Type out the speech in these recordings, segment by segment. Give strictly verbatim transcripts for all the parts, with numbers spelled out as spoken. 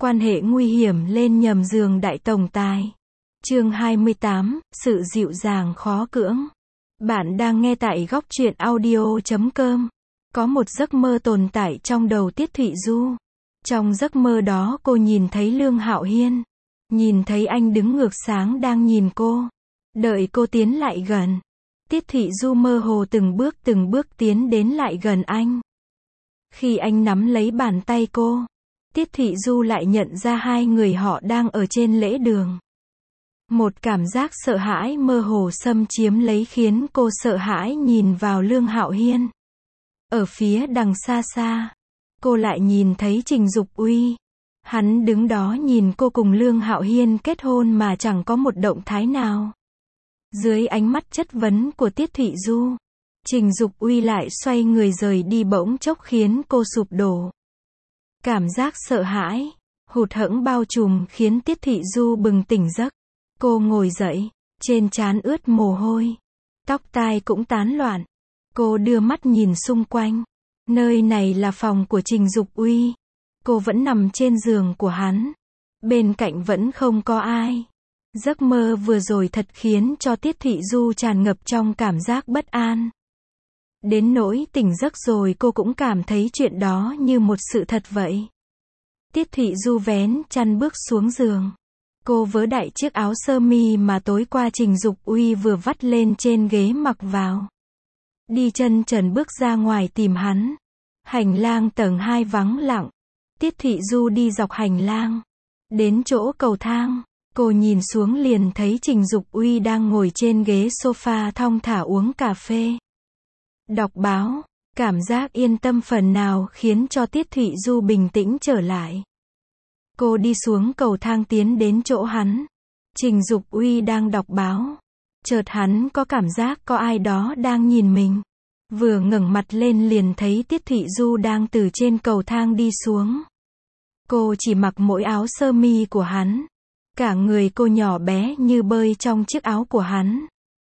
Quan hệ nguy hiểm lên nhầm giường đại tổng tài. Chương hai mươi tám, sự dịu dàng khó cưỡng. Bạn đang nghe tại góc truyện audio chấm com. Có một giấc mơ tồn tại trong đầu Tiết Thụy Du. Trong giấc mơ đó cô nhìn thấy Lương Hạo Hiên. Nhìn thấy anh đứng ngược sáng đang nhìn cô. Đợi cô tiến lại gần. Tiết Thụy Du mơ hồ từng bước từng bước tiến đến lại gần anh. Khi anh nắm lấy bàn tay cô, Tiết Thụy Du lại nhận ra hai người họ đang ở trên lễ đường. Một cảm giác sợ hãi mơ hồ xâm chiếm lấy khiến cô sợ hãi nhìn vào Lương Hạo Hiên. Ở phía đằng xa xa, cô lại nhìn thấy Trình Dục Uy. Hắn đứng đó nhìn cô cùng Lương Hạo Hiên kết hôn mà chẳng có một động thái nào. Dưới ánh mắt chất vấn của Tiết Thụy Du, Trình Dục Uy lại xoay người rời đi bỗng chốc khiến cô sụp đổ. Cảm giác sợ hãi, hụt hẫng bao trùm khiến Tiết Thụy Du bừng tỉnh giấc. Cô ngồi dậy, trên trán ướt mồ hôi, tóc tai cũng tán loạn. Cô đưa mắt nhìn xung quanh. Nơi này là phòng của Trình Dục Uy. Cô vẫn nằm trên giường của hắn. Bên cạnh vẫn không có ai. Giấc mơ vừa rồi thật khiến cho Tiết Thụy Du tràn ngập trong cảm giác bất an. Đến nỗi tỉnh giấc rồi cô cũng cảm thấy chuyện đó như một sự thật vậy. Tiết Thụy Du vén chăn bước xuống giường. Cô vớ đại chiếc áo sơ mi mà tối qua Trình Dục Uy vừa vắt lên trên ghế mặc vào. Đi chân trần bước ra ngoài tìm hắn. Hành lang tầng hai vắng lặng. Tiết Thụy Du đi dọc hành lang. Đến chỗ cầu thang, cô nhìn xuống liền thấy Trình Dục Uy đang ngồi trên ghế sofa thong thả uống cà phê. Đọc báo, cảm giác yên tâm phần nào khiến cho Tiết Thụy Du bình tĩnh trở lại. Cô đi xuống cầu thang tiến đến chỗ hắn. Trình Dục Uy đang đọc báo. Chợt hắn có cảm giác có ai đó đang nhìn mình. Vừa ngẩng mặt lên liền thấy Tiết Thụy Du đang từ trên cầu thang đi xuống. Cô chỉ mặc mỗi áo sơ mi của hắn. Cả người cô nhỏ bé như bơi trong chiếc áo của hắn.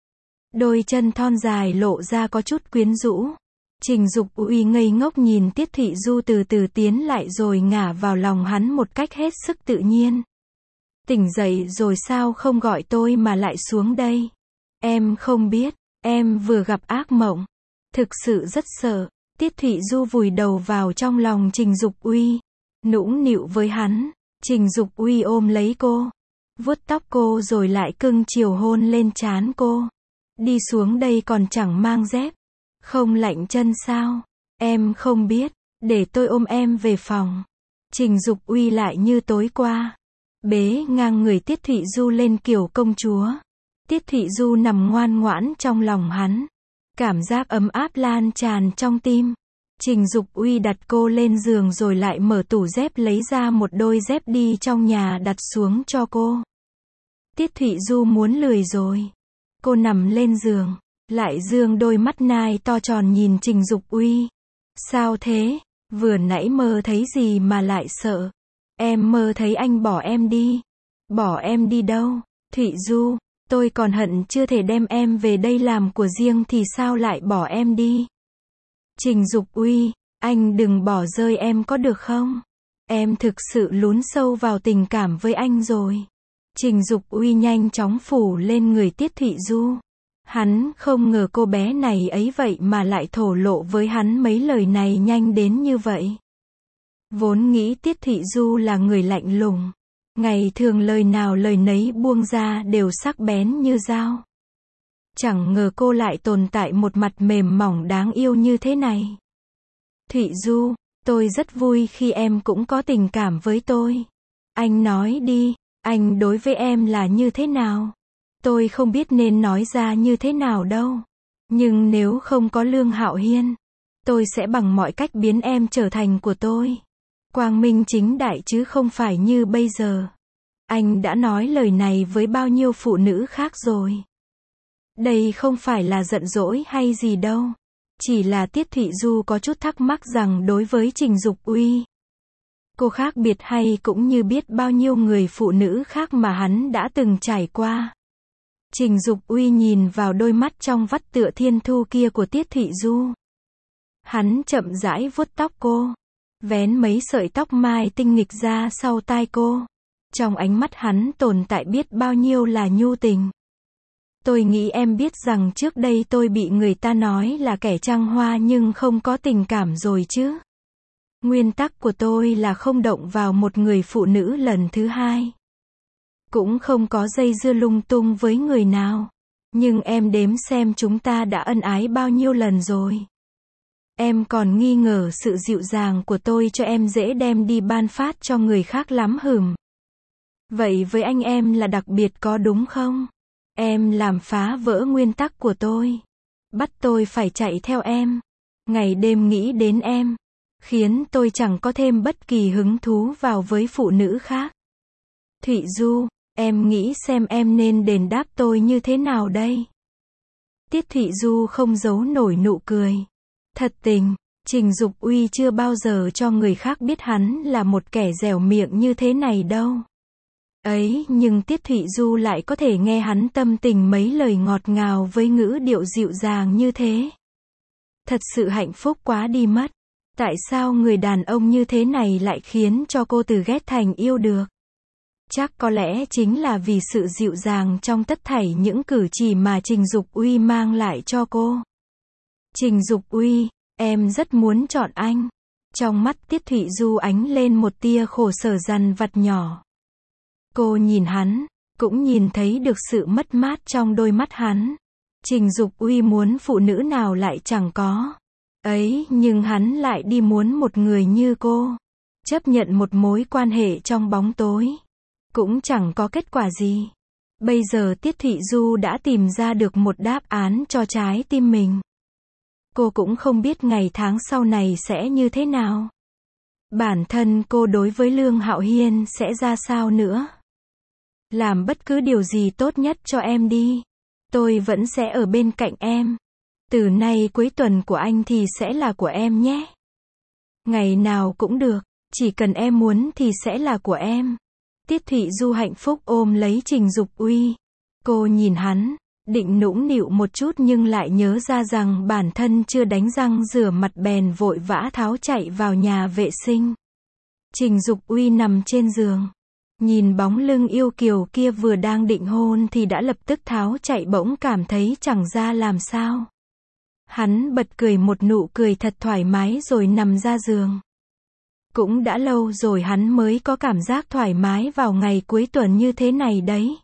Đôi chân thon dài lộ ra có chút quyến rũ. Trình Dục Uy ngây ngốc nhìn Tiết Thụy Du từ từ tiến lại rồi ngả vào lòng hắn một cách hết sức tự nhiên. Tỉnh dậy rồi sao không gọi tôi mà lại xuống đây? Em không biết, em vừa gặp ác mộng. Thực sự rất sợ. Tiết Thụy Du vùi đầu vào trong lòng Trình Dục Uy. Nũng nịu với hắn. Trình Dục Uy ôm lấy cô. Vuốt tóc cô rồi lại cưng chiều hôn lên trán cô. Đi xuống đây còn chẳng mang dép. Không lạnh chân sao? Em không biết. Để tôi ôm em về phòng. Trình Dục Uy lại như tối qua. Bế ngang người Tiết Thụy Du lên kiểu công chúa. Tiết Thụy Du nằm ngoan ngoãn trong lòng hắn. Cảm giác ấm áp lan tràn trong tim. Trình Dục Uy đặt cô lên giường rồi lại mở tủ dép lấy ra một đôi dép đi trong nhà đặt xuống cho cô. Tiết Thụy Du muốn lười rồi. Cô nằm lên giường, lại dương đôi mắt nai to tròn nhìn Trình Dục Uy. Sao thế? Vừa nãy mơ thấy gì mà lại sợ? Em mơ thấy anh bỏ em đi. Bỏ em đi đâu? Thụy Du, tôi còn hận chưa thể đem em về đây làm của riêng thì sao lại bỏ em đi? Trình Dục Uy, anh đừng bỏ rơi em có được không? Em thực sự lún sâu vào tình cảm với anh rồi. Trình Dục Uy nhanh chóng phủ lên người Tiết Thụy Du. Hắn không ngờ cô bé này ấy vậy mà lại thổ lộ với hắn mấy lời này nhanh đến như vậy. Vốn nghĩ Tiết Thụy Du là người lạnh lùng. Ngày thường lời nào lời nấy buông ra đều sắc bén như dao. Chẳng ngờ cô lại tồn tại một mặt mềm mỏng đáng yêu như thế này. Thụy Du, tôi rất vui khi em cũng có tình cảm với tôi. Anh nói đi, anh đối với em là như thế nào? Tôi không biết nên nói ra như thế nào đâu. Nhưng nếu không có Lương Hạo Hiên, tôi sẽ bằng mọi cách biến em trở thành của tôi. Quang minh chính đại chứ không phải như bây giờ. Anh đã nói lời này với bao nhiêu phụ nữ khác rồi. Đây không phải là giận dỗi hay gì đâu. Chỉ là Tiết Thụy Du có chút thắc mắc rằng đối với Trình Dục Uy, cô khác biệt hay cũng như biết bao nhiêu người phụ nữ khác mà hắn đã từng trải qua. Trình Dục Uy nhìn vào đôi mắt trong vắt tựa thiên thu kia của Tiết Thụy Du. Hắn chậm rãi vuốt tóc cô. vén mấy sợi tóc mai tinh nghịch ra sau tai cô. Trong ánh mắt hắn tồn tại biết bao nhiêu là nhu tình. Tôi nghĩ em biết rằng trước đây tôi bị người ta nói là kẻ trăng hoa nhưng không có tình cảm rồi chứ. Nguyên tắc của tôi là không động vào một người phụ nữ lần thứ hai. Cũng không có dây dưa lung tung với người nào. Nhưng em đếm xem chúng ta đã ân ái bao nhiêu lần rồi. Em còn nghi ngờ sự dịu dàng của tôi cho em dễ đem đi ban phát cho người khác lắm hừm. Vậy với anh em là đặc biệt có đúng không? Em làm phá vỡ nguyên tắc của tôi. Bắt tôi phải chạy theo em. Ngày đêm nghĩ đến em. Khiến tôi chẳng có thêm bất kỳ hứng thú vào với phụ nữ khác. Thụy Du, em nghĩ xem em nên đền đáp tôi như thế nào đây? Tiết Thụy Du không giấu nổi nụ cười. Thật tình, Trình Dục Uy chưa bao giờ cho người khác biết hắn là một kẻ dẻo miệng như thế này đâu. Ấy, nhưng Tiết Thụy Du lại có thể nghe hắn tâm tình mấy lời ngọt ngào với ngữ điệu dịu dàng như thế. Thật sự hạnh phúc quá đi mất. Tại sao người đàn ông như thế này lại khiến cho cô từ ghét thành yêu được? Chắc có lẽ chính là vì sự dịu dàng trong tất thảy những cử chỉ mà Trình Dục Uy mang lại cho cô. Trình Dục Uy, em rất muốn chọn anh. Trong mắt Tiết Thụy Du ánh lên một tia khổ sở dằn vặt nhỏ. Cô nhìn hắn, cũng nhìn thấy được sự mất mát trong đôi mắt hắn. Trình Dục Uy muốn phụ nữ nào lại chẳng có. Ấy, nhưng hắn lại đi muốn một người như cô. Chấp nhận một mối quan hệ trong bóng tối. Cũng chẳng có kết quả gì. Bây giờ Tiết Thụy Du đã tìm ra được một đáp án cho trái tim mình. Cô cũng không biết ngày tháng sau này sẽ như thế nào. Bản thân cô đối với Lương Hạo Hiên sẽ ra sao nữa. Làm bất cứ điều gì tốt nhất cho em đi. Tôi vẫn sẽ ở bên cạnh em. Từ nay cuối tuần của anh thì sẽ là của em nhé. Ngày nào cũng được, chỉ cần em muốn thì sẽ là của em. Tiết Thụy Du hạnh phúc ôm lấy Trình Dục Uy. Cô nhìn hắn, định nũng nịu một chút nhưng lại nhớ ra rằng bản thân chưa đánh răng rửa mặt bèn vội vã tháo chạy vào nhà vệ sinh. Trình Dục Uy nằm trên giường. Nhìn bóng lưng yêu kiều kia vừa đang định hôn thì đã lập tức tháo chạy bỗng cảm thấy chẳng ra làm sao. Hắn bật cười một nụ cười thật thoải mái rồi nằm ra giường. Cũng đã lâu rồi hắn mới có cảm giác thoải mái vào ngày cuối tuần như thế này đấy.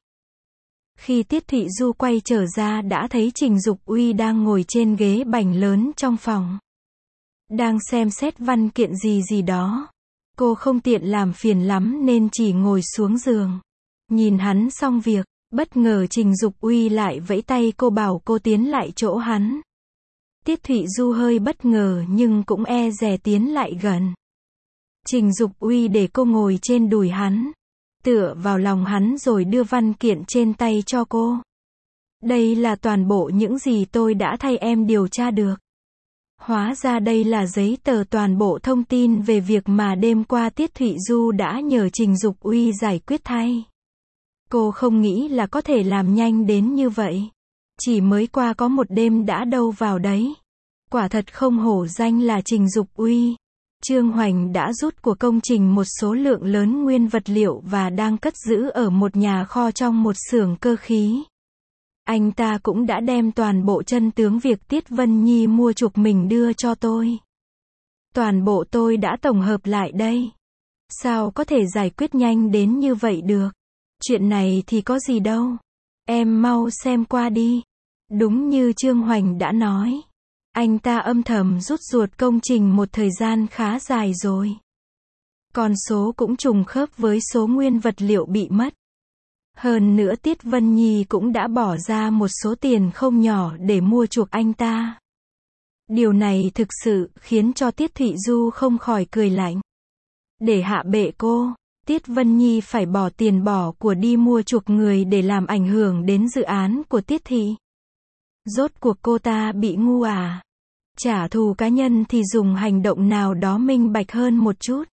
Khi Tiết Thụy Du quay trở ra đã thấy Trình Dục Uy đang ngồi trên ghế bành lớn trong phòng. Đang xem xét văn kiện gì gì đó. Cô không tiện làm phiền lắm nên chỉ ngồi xuống giường. Nhìn hắn xong việc, bất ngờ Trình Dục Uy lại vẫy tay cô bảo cô tiến lại chỗ hắn. Tiết Thụy Du hơi bất ngờ nhưng cũng e dè tiến lại gần. Trình Dục Uy để cô ngồi trên đùi hắn, tựa vào lòng hắn rồi đưa văn kiện trên tay cho cô. Đây là toàn bộ những gì tôi đã thay em điều tra được. Hóa ra đây là giấy tờ toàn bộ thông tin về việc mà đêm qua Tiết Thụy Du đã nhờ Trình Dục Uy giải quyết thay. Cô không nghĩ là có thể làm nhanh đến như vậy. Chỉ mới qua có một đêm đã đâu vào đấy. Quả thật không hổ danh là Trình Dục Uy. Trương Hoành đã rút của công trình một số lượng lớn nguyên vật liệu và đang cất giữ ở một nhà kho trong một xưởng cơ khí. Anh ta cũng đã đem toàn bộ chân tướng việc Tiết Vân Nhi mua chuộc mình đưa cho tôi. Toàn bộ tôi đã tổng hợp lại đây. Sao có thể giải quyết nhanh đến như vậy được? Chuyện này thì có gì đâu. Em mau xem qua đi. Đúng như Trương Hoành đã nói. Anh ta âm thầm rút ruột công trình một thời gian khá dài rồi. Con số cũng trùng khớp với số nguyên vật liệu bị mất. Hơn nữa Tiết Vân Nhi cũng đã bỏ ra một số tiền không nhỏ để mua chuộc anh ta. Điều này thực sự khiến cho Tiết Thụy Du không khỏi cười lạnh. Để hạ bệ cô, Tiết Vân Nhi phải bỏ tiền bỏ của đi mua chuộc người để làm ảnh hưởng đến dự án của Tiết Thị. Rốt cuộc cô ta bị ngu à? Trả thù cá nhân thì dùng hành động nào đó minh bạch hơn một chút.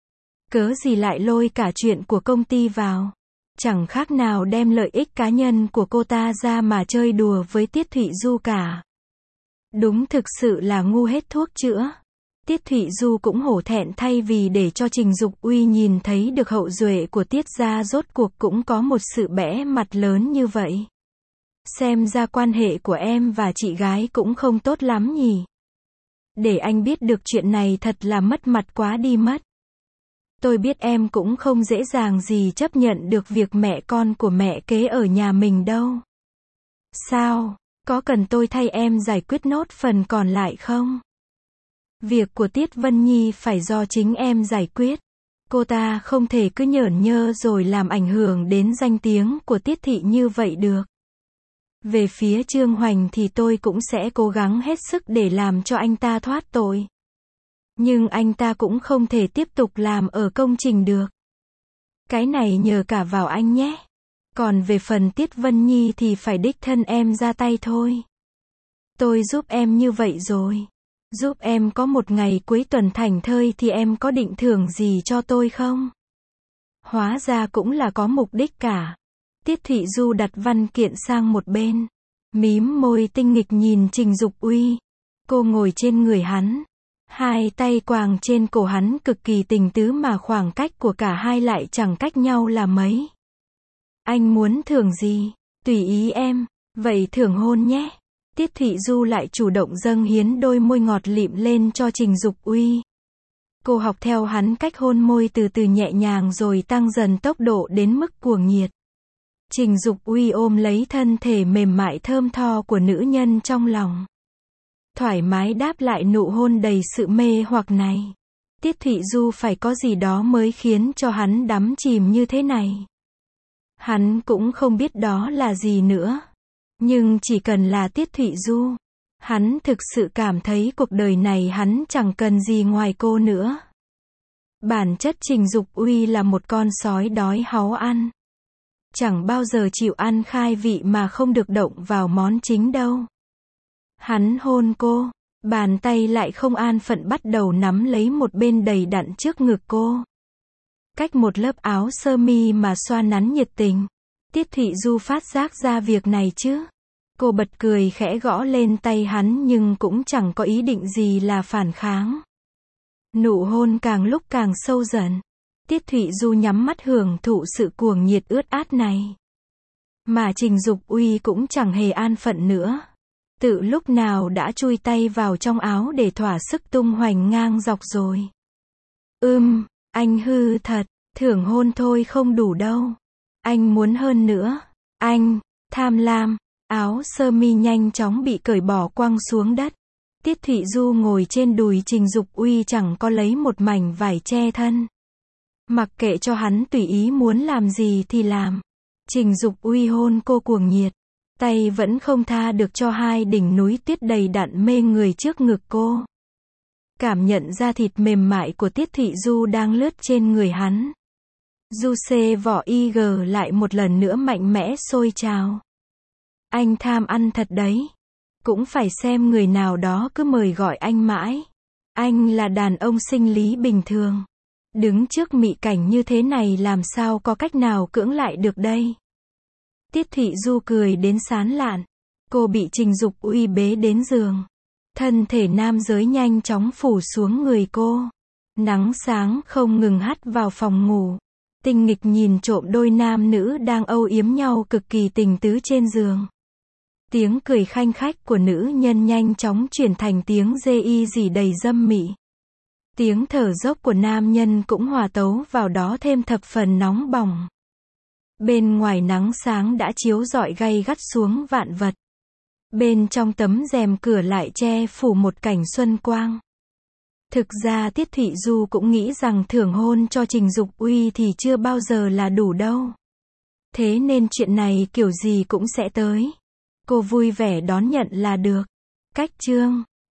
Cớ gì lại lôi cả chuyện của công ty vào? Chẳng khác nào đem lợi ích cá nhân của cô ta ra mà chơi đùa với Tiết Thụy Du cả. Đúng thực sự là ngu hết thuốc chữa. Tiết Thụy Du cũng hổ thẹn thay vì để cho Trình Dục Uy nhìn thấy được hậu duệ của Tiết gia rốt cuộc cũng có một sự bẽ mặt lớn như vậy. Xem ra quan hệ của em và chị gái cũng không tốt lắm nhỉ. Để anh biết được chuyện này thật là mất mặt quá đi mất. Tôi biết em cũng không dễ dàng gì chấp nhận được việc mẹ con của mẹ kế ở nhà mình đâu. Sao, có cần tôi thay em giải quyết nốt phần còn lại không? Việc của Tiết Vân Nhi phải do chính em giải quyết. Cô ta không thể cứ nhởn nhơ rồi làm ảnh hưởng đến danh tiếng của Tiết thị như vậy được. Về phía Trương Hoành thì tôi cũng sẽ cố gắng hết sức để làm cho anh ta thoát tội. Nhưng anh ta cũng không thể tiếp tục làm ở công trình được. Cái này nhờ cả vào anh nhé. Còn về phần Tiết Vân Nhi thì phải đích thân em ra tay thôi. Tôi giúp em như vậy rồi. Giúp em có một ngày cuối tuần thảnh thơi thì em có định thưởng gì cho tôi không? Hóa ra cũng là có mục đích cả. Tiết Thụy Du đặt văn kiện sang một bên. Mím môi tinh nghịch nhìn Trình Dục Uy. Cô ngồi trên người hắn. Hai tay quàng trên cổ hắn cực kỳ tình tứ mà khoảng cách của cả hai lại chẳng cách nhau là mấy. Anh muốn thưởng gì? Tùy ý em. Vậy thưởng hôn nhé. Tiết Thụy Du lại chủ động dâng hiến đôi môi ngọt lịm lên cho Trình Dục Uy. Cô học theo hắn cách hôn môi từ từ nhẹ nhàng rồi tăng dần tốc độ đến mức cuồng nhiệt. Trình Dục Uy ôm lấy thân thể mềm mại thơm tho của nữ nhân trong lòng. Thoải mái đáp lại nụ hôn đầy sự mê hoặc này. Tiết Thụy Du phải có gì đó mới khiến cho hắn đắm chìm như thế này. Hắn cũng không biết đó là gì nữa. Nhưng chỉ cần là Tiết Thụy Du, hắn thực sự cảm thấy cuộc đời này hắn chẳng cần gì ngoài cô nữa. Bản chất Trình Dục Uy là một con sói đói háu ăn. Chẳng bao giờ chịu ăn khai vị mà không được động vào món chính đâu. Hắn hôn cô, bàn tay lại không an phận bắt đầu nắm lấy một bên đầy đặn trước ngực cô. Cách một lớp áo sơ mi mà xoa nắn nhiệt tình. Tiết Thụy Du phát giác ra việc này chứ. Cô bật cười khẽ gõ lên tay hắn nhưng cũng chẳng có ý định gì là phản kháng. Nụ hôn càng lúc càng sâu dần. Tiết Thụy Du nhắm mắt hưởng thụ sự cuồng nhiệt ướt át này. Mà Trình Dục Uy cũng chẳng hề an phận nữa. Tự lúc nào đã chui tay vào trong áo để thỏa sức tung hoành ngang dọc rồi. Ưm, anh hư thật, thưởng hôn thôi không đủ đâu. Anh muốn hơn nữa. Anh, tham lam. Áo sơ mi nhanh chóng bị cởi bỏ quăng xuống đất. Tiết Thụy Du ngồi trên đùi Trình Dục Uy chẳng có lấy một mảnh vải che thân. Mặc kệ cho hắn tùy ý muốn làm gì thì làm. Trình Dục Uy hôn cô cuồng nhiệt. Tay vẫn không tha được cho hai đỉnh núi tuyết đầy đặn mê người trước ngực cô. Cảm nhận ra thịt mềm mại của Tiết Thụy Du đang lướt trên người hắn. Du xê vỏ i giê lại một lần nữa mạnh mẽ sôi trào. Anh tham ăn thật đấy. Cũng phải xem người nào đó cứ mời gọi anh mãi. Anh là đàn ông sinh lý bình thường. Đứng trước mị cảnh như thế này làm sao có cách nào cưỡng lại được đây. Tiết Thụy Du cười đến sán lạn. Cô bị Trình Dục Uy bế đến giường. Thân thể nam giới nhanh chóng phủ xuống người cô. Nắng sáng không ngừng hắt vào phòng ngủ. Tinh nghịch nhìn trộm đôi nam nữ đang âu yếm nhau cực kỳ tình tứ trên giường. Tiếng cười khanh khách của nữ nhân nhanh chóng chuyển thành tiếng dê y dỉ đầy dâm mị. Tiếng thở dốc của nam nhân cũng hòa tấu vào đó thêm thập phần nóng bỏng. Bên ngoài nắng sáng đã chiếu rọi gay gắt xuống vạn vật. Bên trong tấm rèm cửa lại che phủ một cảnh xuân quang. Thực ra Tiết Thụy Du cũng nghĩ rằng thưởng hôn cho Trình Dục Uy thì chưa bao giờ là đủ đâu. Thế nên chuyện này kiểu gì cũng sẽ tới. Cô vui vẻ đón nhận là được. Cách chương